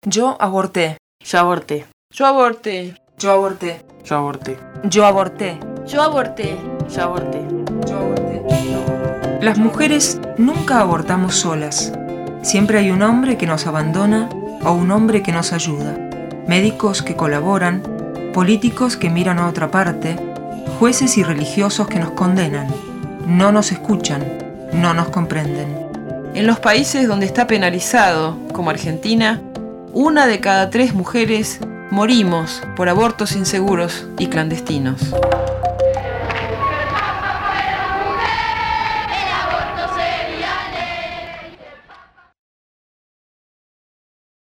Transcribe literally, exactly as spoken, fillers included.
Yo aborté. Yo aborté. Yo aborté. Yo aborté. Yo aborté. Yo aborté. Yo aborté. Yo aborté. Yo aborté. Las mujeres nunca abortamos solas. Siempre hay un hombre que nos abandona o un hombre que nos ayuda. Médicos que colaboran, políticos que miran a otra parte, jueces y religiosos que nos condenan. No nos escuchan, no nos comprenden. En los países donde está penalizado, como Argentina, una de cada tres mujeres morimos por abortos inseguros y clandestinos.